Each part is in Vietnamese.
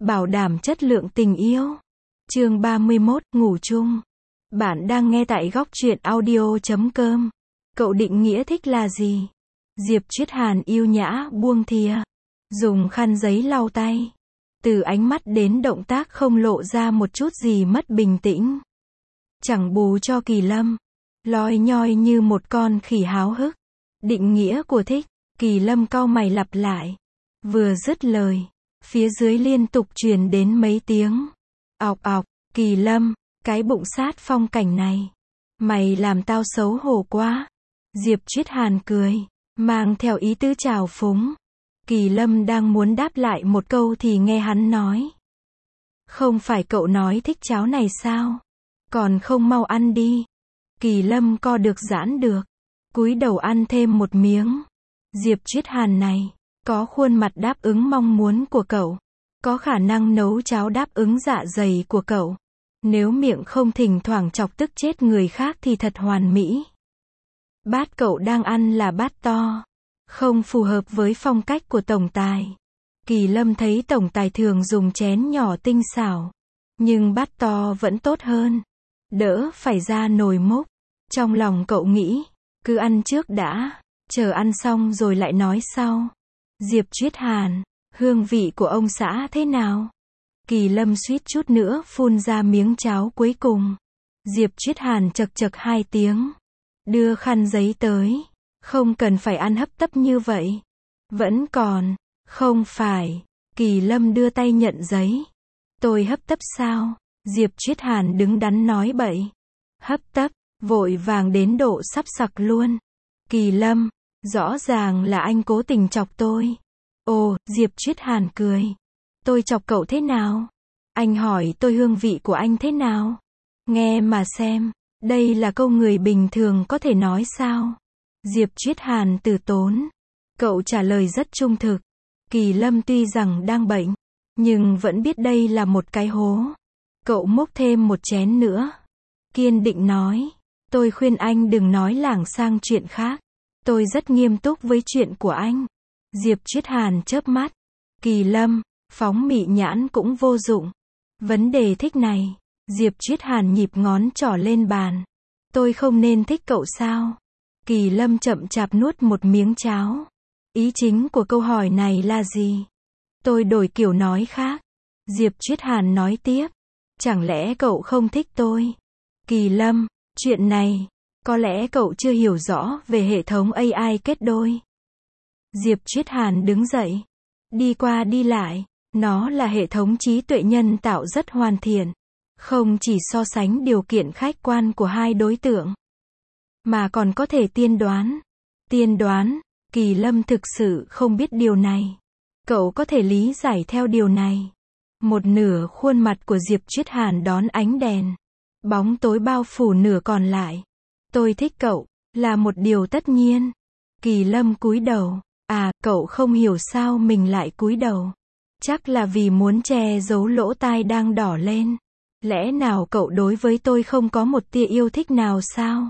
bảo đảm chất lượng tình yêu. Chương 31, ngủ chung. Bạn đang nghe tại góc truyện audio.com. Cậu định nghĩa thích là gì? Diệp Triết Hàn yêu nhã buông thìa, dùng khăn giấy lau tay. Từ ánh mắt đến động tác không lộ ra một chút gì mất bình tĩnh. Chẳng bù cho Kỳ Lâm, loi nhoi như một con khỉ háo hức. Định nghĩa của thích, Kỳ Lâm cau mày lặp lại. Vừa dứt lời, phía dưới liên tục truyền đến mấy tiếng ọc ọc. Kỳ Lâm, cái bụng sát phong cảnh này, mày làm tao xấu hổ quá. Diệp Triết Hàn cười, mang theo ý tứ trào phúng. Kỳ Lâm đang muốn đáp lại một câu thì nghe hắn nói. Không phải cậu nói thích cháo này sao? Còn không mau ăn đi. Kỳ Lâm co được giãn được, cúi đầu ăn thêm một miếng. Diệp Triết Hàn này, có khuôn mặt đáp ứng mong muốn của cậu, có khả năng nấu cháo đáp ứng dạ dày của cậu. Nếu miệng không thỉnh thoảng chọc tức chết người khác thì thật hoàn mỹ. Bát cậu đang ăn là bát to, không phù hợp với phong cách của tổng tài. Kỳ Lâm thấy tổng tài thường dùng chén nhỏ tinh xảo, nhưng bát to vẫn tốt hơn, đỡ phải ra nồi múc. Trong lòng cậu nghĩ, cứ ăn trước đã, chờ ăn xong rồi lại nói sau. Diệp Triết Hàn, hương vị của ông xã thế nào? Kỳ Lâm suýt chút nữa phun ra miếng cháo cuối cùng. Diệp Triết Hàn chậc chậc 2 tiếng, đưa khăn giấy tới. Không cần phải ăn hấp tấp như vậy. Vẫn còn, không phải. Kỳ Lâm đưa tay nhận giấy. Tôi hấp tấp sao? Diệp Triết Hàn đứng đắn nói bậy. Hấp tấp, vội vàng đến độ sắp sặc luôn. Kỳ Lâm, rõ ràng là anh cố tình chọc tôi. Ồ, Diệp Triết Hàn cười. Tôi chọc cậu thế nào? Anh hỏi tôi hương vị của anh thế nào? Nghe mà xem, đây là câu người bình thường có thể nói sao? Diệp Triết Hàn từ tốn. Cậu trả lời rất trung thực. Kỳ Lâm tuy rằng đang bệnh, nhưng vẫn biết đây là một cái hố. Cậu múc thêm một chén nữa. Kiên định nói. Tôi khuyên anh đừng nói lảng sang chuyện khác. Tôi rất nghiêm túc với chuyện của anh. Diệp Triết Hàn chớp mắt. Kỳ Lâm, phóng mị nhãn cũng vô dụng. Vấn đề thích này. Diệp Triết Hàn nhịp ngón trỏ lên bàn. Tôi không nên thích cậu sao? Kỳ Lâm chậm chạp nuốt một miếng cháo. Ý chính của câu hỏi này là gì? Tôi đổi kiểu nói khác. Diệp Triết Hàn nói tiếp. Chẳng lẽ cậu không thích tôi? Kỳ Lâm, chuyện này, có lẽ cậu chưa hiểu rõ về hệ thống AI kết đôi. Diệp Triết Hàn đứng dậy, đi qua đi lại. Nó là hệ thống trí tuệ nhân tạo rất hoàn thiện. Không chỉ so sánh điều kiện khách quan của hai đối tượng, mà còn có thể tiên đoán. Tiên đoán, Kỳ Lâm thực sự không biết điều này. Cậu có thể lý giải theo điều này. Một nửa khuôn mặt của Diệp Triết Hàn đón ánh đèn. Bóng tối bao phủ nửa còn lại. Tôi thích cậu, là một điều tất nhiên. Kỳ Lâm cúi đầu. À, cậu không hiểu sao mình lại cúi đầu. Chắc là vì muốn che giấu lỗ tai đang đỏ lên. Lẽ nào cậu đối với tôi không có một tia yêu thích nào sao?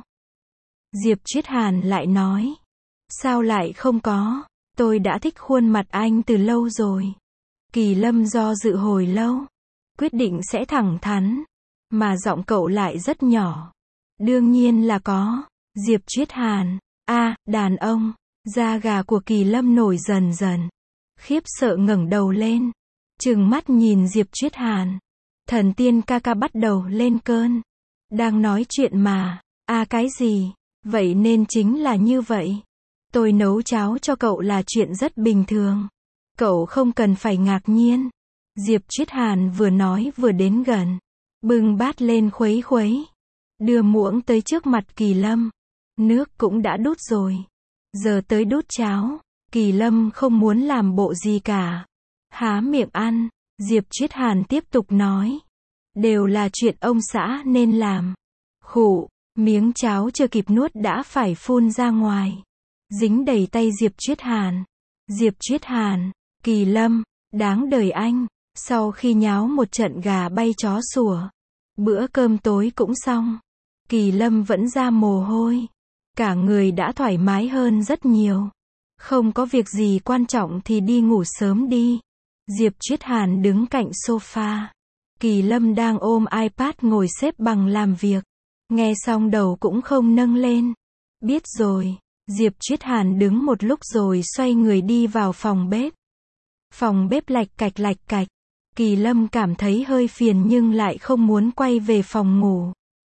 Diệp Triết Hàn lại nói. Sao lại không có? Tôi đã thích khuôn mặt anh từ lâu rồi. Kỳ Lâm do dự hồi lâu, quyết định sẽ thẳng thắn. Mà giọng cậu lại rất nhỏ. Đương nhiên là có. Diệp Triết Hàn. Đàn ông. Da gà của Kỳ Lâm nổi dần dần. Khiếp sợ ngẩng đầu lên. Trừng mắt nhìn Diệp Triết Hàn. Thần tiên ca ca bắt đầu lên cơn. Đang nói chuyện mà. Cái gì? Vậy nên chính là như vậy. Tôi nấu cháo cho cậu là chuyện rất bình thường. Cậu không cần phải ngạc nhiên. Diệp Triết Hàn vừa nói vừa đến gần. Bưng bát lên khuấy khuấy. Đưa muỗng tới trước mặt Kỳ Lâm. Nước cũng đã đút rồi. Giờ tới đút cháo. Kỳ Lâm không muốn làm bộ gì cả. Há miệng ăn. Diệp Triết Hàn tiếp tục nói. Đều là chuyện ông xã nên làm. Khụ, miếng cháo chưa kịp nuốt đã phải phun ra ngoài. Dính đầy tay Diệp Triết Hàn. Diệp Triết Hàn, Kỳ Lâm, đáng đời anh. Sau khi nháo một trận gà bay chó sủa, bữa cơm tối cũng xong. Kỳ Lâm vẫn ra mồ hôi. Cả người đã thoải mái hơn rất nhiều. Không có việc gì quan trọng thì đi ngủ sớm đi. Diệp Triết Hàn đứng cạnh sofa. Kỳ Lâm đang ôm iPad ngồi xếp bằng làm việc. Nghe xong đầu cũng không nâng lên. Biết rồi. Diệp Triết Hàn đứng một lúc rồi xoay người đi vào phòng bếp. Phòng bếp lạch cạch. Kỳ Lâm cảm thấy hơi phiền nhưng lại không muốn quay về phòng ngủ.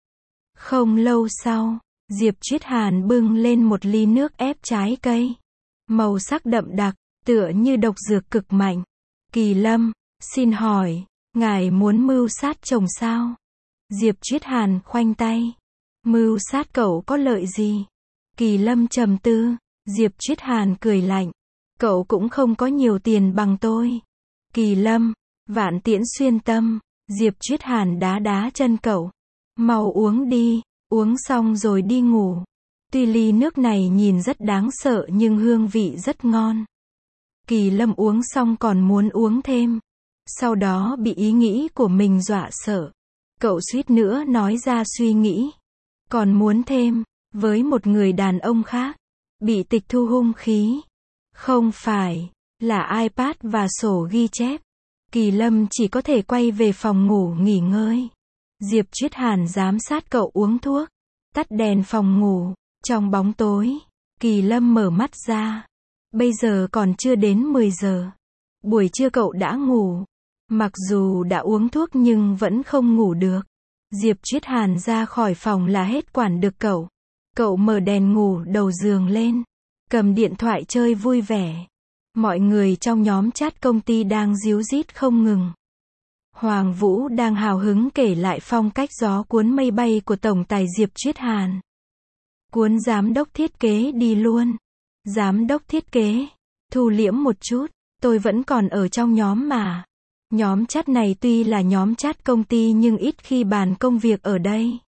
Không lâu sau, Diệp Triết Hàn bưng lên một ly nước ép trái cây. Màu sắc đậm đặc, tựa như độc dược cực mạnh. Kỳ Lâm, xin hỏi, ngài muốn mưu sát chồng sao? Diệp Triết Hàn khoanh tay. Mưu sát cậu có lợi gì? Kỳ Lâm trầm tư. Diệp Triết Hàn cười lạnh. Cậu cũng không có nhiều tiền bằng tôi. Kỳ Lâm, vạn tiễn xuyên tâm. Diệp Triết Hàn đá chân cậu. Mau uống đi, uống xong rồi đi ngủ. Tuy ly nước này nhìn rất đáng sợ nhưng hương vị rất ngon. Kỳ Lâm uống xong còn muốn uống thêm. Sau đó bị ý nghĩ của mình dọa sợ. Cậu suýt nữa nói ra suy nghĩ. Còn muốn thêm, với một người đàn ông khác. Bị tịch thu hung khí. Không phải, là iPad và sổ ghi chép. Kỳ Lâm chỉ có thể quay về phòng ngủ nghỉ ngơi. Diệp Triết Hàn giám sát cậu uống thuốc. Tắt đèn phòng ngủ. Trong bóng tối, Kỳ Lâm mở mắt ra. Bây giờ còn chưa đến 10 giờ. Buổi trưa cậu đã ngủ. Mặc dù đã uống thuốc nhưng vẫn không ngủ được. Diệp Triết Hàn ra khỏi phòng là hết quản được cậu. Cậu mở đèn ngủ đầu giường lên. Cầm điện thoại chơi vui vẻ. Mọi người trong nhóm chat công ty đang ríu rít không ngừng. Hoàng Vũ đang hào hứng kể lại phong cách gió cuốn mây bay của tổng tài Diệp Triết Hàn. Cuốn giám đốc thiết kế đi luôn. Giám đốc thiết kế, thu liễm một chút, tôi vẫn còn ở trong nhóm mà. Nhóm chat này tuy là nhóm chat công ty nhưng ít khi bàn công việc ở đây.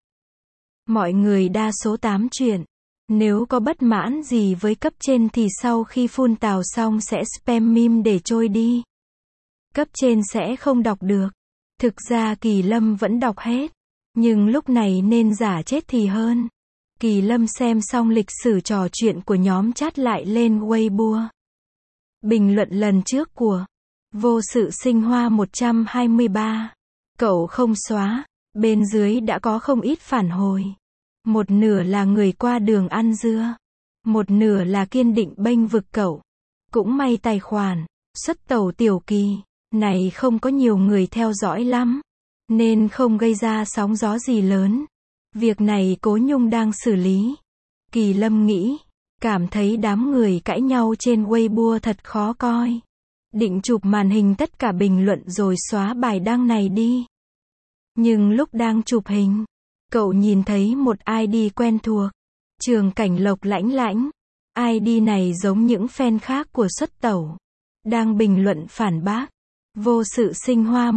Mọi người đa số tám chuyện. Nếu có bất mãn gì với cấp trên thì sau khi phun tào xong sẽ spam meme để trôi đi. Cấp trên sẽ không đọc được. Thực ra Kỳ Lâm vẫn đọc hết. Nhưng lúc này nên giả chết thì hơn. Kỳ Lâm xem xong lịch sử trò chuyện của nhóm chat lại lên Weibo. Bình luận lần trước của Vô Sự Sinh Hoa 123. Cậu không xóa. Bên dưới đã có không ít phản hồi. Một nửa là người qua đường ăn dưa. Một nửa là kiên định bênh vực cậu. Cũng may tài khoản Xuất Tẩu Tiểu Kỳ này không có nhiều người theo dõi lắm. Nên không gây ra sóng gió gì lớn. Việc này Cố Nhung đang xử lý. Kỳ Lâm nghĩ. Cảm thấy đám người cãi nhau trên Weibo thật khó coi. Định chụp màn hình tất cả bình luận rồi xóa bài đăng này đi. Nhưng lúc đang chụp hình, cậu nhìn thấy một ID quen thuộc. Trường Cảnh Lộc lãnh lãnh. ID này giống những fan khác của Xuất Tẩu. Đang bình luận phản bác. Vô Sự Sinh Hoa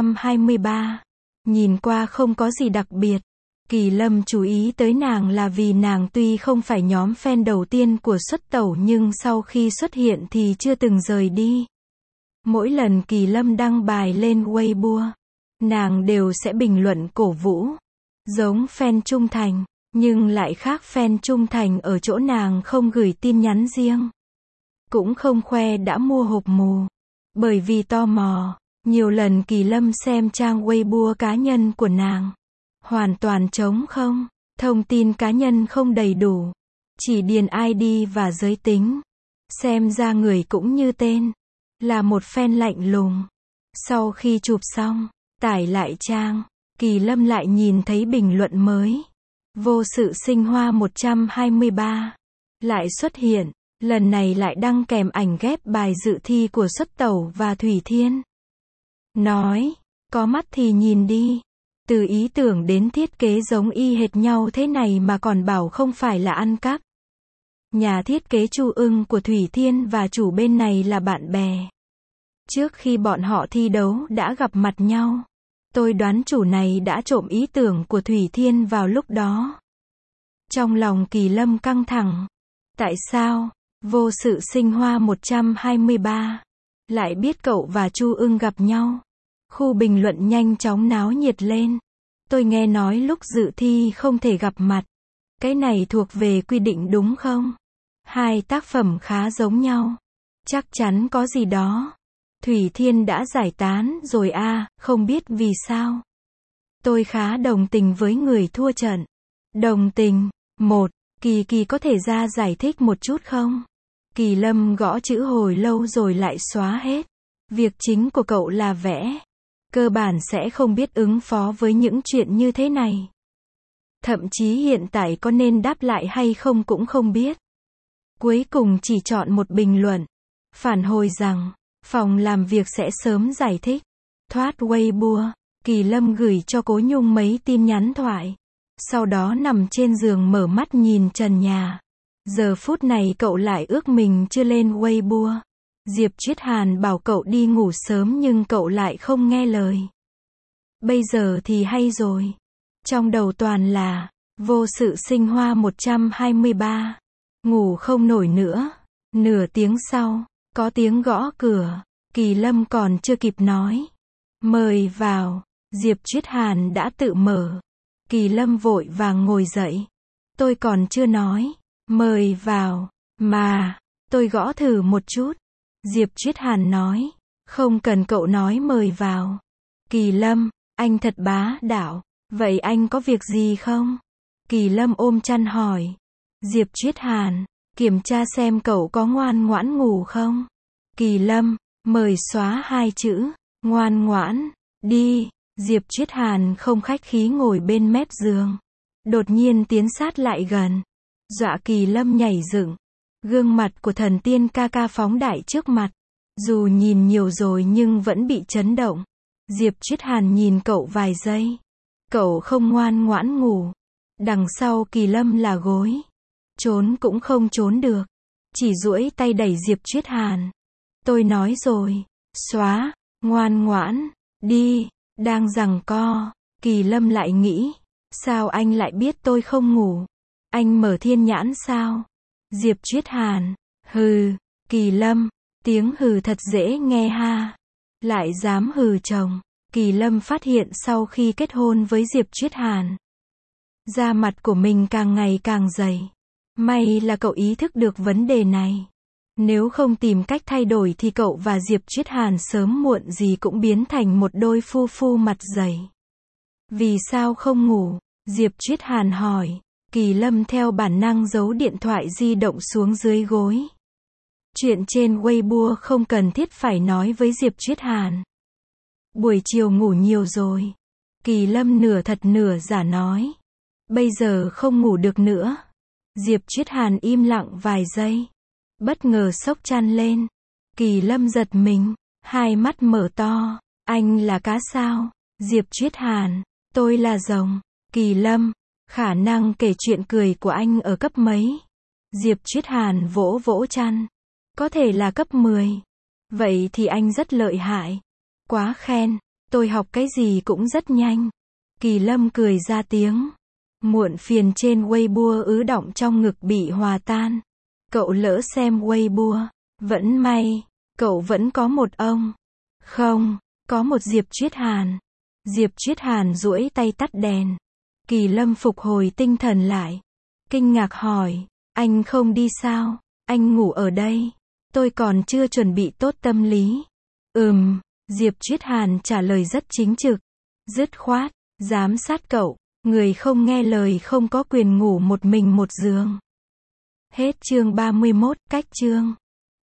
123. Nhìn qua không có gì đặc biệt. Kỳ Lâm chú ý tới nàng là vì nàng tuy không phải nhóm fan đầu tiên của Xuất Tẩu nhưng sau khi xuất hiện thì chưa từng rời đi. Mỗi lần Kỳ Lâm đăng bài lên Weibo, nàng đều sẽ bình luận cổ vũ. Giống fan trung thành, nhưng lại khác fan trung thành ở chỗ nàng không gửi tin nhắn riêng. Cũng không khoe đã mua hộp mù. Bởi vì tò mò, nhiều lần Kỳ Lâm xem trang Weibo cá nhân của nàng. Hoàn toàn trống không, thông tin cá nhân không đầy đủ. Chỉ điền ID và giới tính. Xem ra người cũng như tên. Là một fan lạnh lùng. Sau khi chụp xong, tải lại trang, Kỳ Lâm lại nhìn thấy bình luận mới. Vô Sự Sinh Hoa 123. Lại xuất hiện, lần này lại đăng kèm ảnh ghép bài dự thi của Xuất Tẩu và Thủy Thiên. Nói, có mắt thì nhìn đi. Từ ý tưởng đến thiết kế giống y hệt nhau thế này mà còn bảo không phải là ăn cắp. Nhà thiết kế Chu Ưng của Thủy Thiên và chủ bên này là bạn bè. Trước khi bọn họ thi đấu đã gặp mặt nhau. Tôi đoán chủ này đã trộm ý tưởng của Thủy Thiên vào lúc đó. Trong lòng Kỳ Lâm căng thẳng. Tại sao, Vô Sự Sinh Hoa 123 lại biết cậu và Chu Ưng gặp nhau? Khu bình luận nhanh chóng náo nhiệt lên. Tôi nghe nói lúc dự thi không thể gặp mặt. Cái này thuộc về quy định đúng không? Hai tác phẩm khá giống nhau. Chắc chắn có gì đó. Thủy Thiên đã giải tán rồi à, không biết vì sao. Tôi khá đồng tình với người thua trận. Đồng tình. Kỳ Kỳ có thể ra giải thích một chút không? Kỳ Lâm gõ chữ hồi lâu rồi lại xóa hết. Việc chính của cậu là vẽ. Cơ bản sẽ không biết ứng phó với những chuyện như thế này. Thậm chí hiện tại có nên đáp lại hay không cũng không biết. Cuối cùng chỉ chọn một bình luận. Phản hồi rằng, phòng làm việc sẽ sớm giải thích. Thoát Weibo, Kỳ Lâm gửi cho Cố Nhung mấy tin nhắn thoại. Sau đó nằm trên giường mở mắt nhìn trần nhà. Giờ phút này cậu lại ước mình chưa lên Weibo. Diệp Triết Hàn bảo cậu đi ngủ sớm nhưng cậu lại không nghe lời. Bây giờ thì hay rồi. Trong đầu toàn là vô sự sinh hoa 123. Ngủ không nổi nữa. Nửa tiếng sau, có tiếng gõ cửa. Kỳ Lâm còn chưa kịp nói. Mời vào. Diệp Triết Hàn đã tự mở. Kỳ Lâm vội vàng ngồi dậy. Tôi còn chưa nói. Mời vào. Mà, tôi gõ thử một chút. Diệp Triết Hàn nói. Không cần cậu nói mời vào. Kỳ Lâm, anh thật bá đạo. Vậy anh có việc gì không? Kỳ Lâm ôm chăn hỏi. Diệp Triết Hàn, kiểm tra xem cậu có ngoan ngoãn ngủ không? Kỳ Lâm, mời xóa 2 chữ. Ngoan ngoãn. Đi. Diệp Triết Hàn không khách khí ngồi bên mép giường. Đột nhiên tiến sát lại gần. Dọa Kỳ Lâm nhảy dựng. Gương mặt của thần tiên ca ca phóng đại trước mặt. Dù nhìn nhiều rồi nhưng vẫn bị chấn động. Diệp Triết Hàn nhìn cậu vài giây. Cậu không ngoan ngoãn ngủ. Đằng sau Kỳ Lâm là gối. Trốn cũng không trốn được. Chỉ duỗi tay đẩy Diệp Triết Hàn. Tôi nói rồi. Xóa. Ngoan ngoãn. Đi. Đang giằng co. Kỳ Lâm lại nghĩ. Sao anh lại biết tôi không ngủ? Anh mở thiên nhãn sao? Diệp Triết Hàn. Hừ. Kỳ Lâm. Tiếng hừ thật dễ nghe ha. Lại dám hừ chồng. Kỳ Lâm phát hiện sau khi kết hôn với Diệp Triết Hàn, da mặt của mình càng ngày càng dày. May là cậu ý thức được vấn đề này. Nếu không tìm cách thay đổi thì cậu và Diệp Triết Hàn sớm muộn gì cũng biến thành một đôi phu phu mặt dày. Vì sao không ngủ? Diệp Triết Hàn hỏi. Kỳ Lâm theo bản năng giấu điện thoại di động xuống dưới gối. Chuyện trên Weibo không cần thiết phải nói với Diệp Triết Hàn. Buổi chiều ngủ nhiều rồi. Kỳ Lâm nửa thật nửa giả nói. Bây giờ không ngủ được nữa. Diệp Triết Hàn im lặng vài giây. Bất ngờ xốc chăn lên. Kỳ Lâm giật mình. Hai mắt mở to. Anh là cá sao? Diệp Triết Hàn. Tôi là rồng. Kỳ Lâm. Khả năng kể chuyện cười của anh ở cấp mấy? Diệp Triết Hàn vỗ vỗ chăn. Có thể là cấp 10. Vậy thì anh rất lợi hại. Quá khen. Tôi học cái gì cũng rất nhanh. Kỳ Lâm cười ra tiếng. Muộn phiền trên Weibo ứ đọng trong ngực bị hòa tan. Cậu lỡ xem Weibo. Vẫn may. Cậu vẫn có một ông. Không. Có một Diệp Triết Hàn. Diệp Triết Hàn duỗi tay tắt đèn. Kỳ Lâm phục hồi tinh thần lại. Kinh ngạc hỏi. Anh không đi sao? Anh ngủ ở đây. Tôi còn chưa chuẩn bị tốt tâm lý. Diệp Triết Hàn trả lời rất chính trực. Dứt khoát. Giám sát cậu. Người không nghe lời không có quyền ngủ một mình một giường. Hết chương 31, cách chương.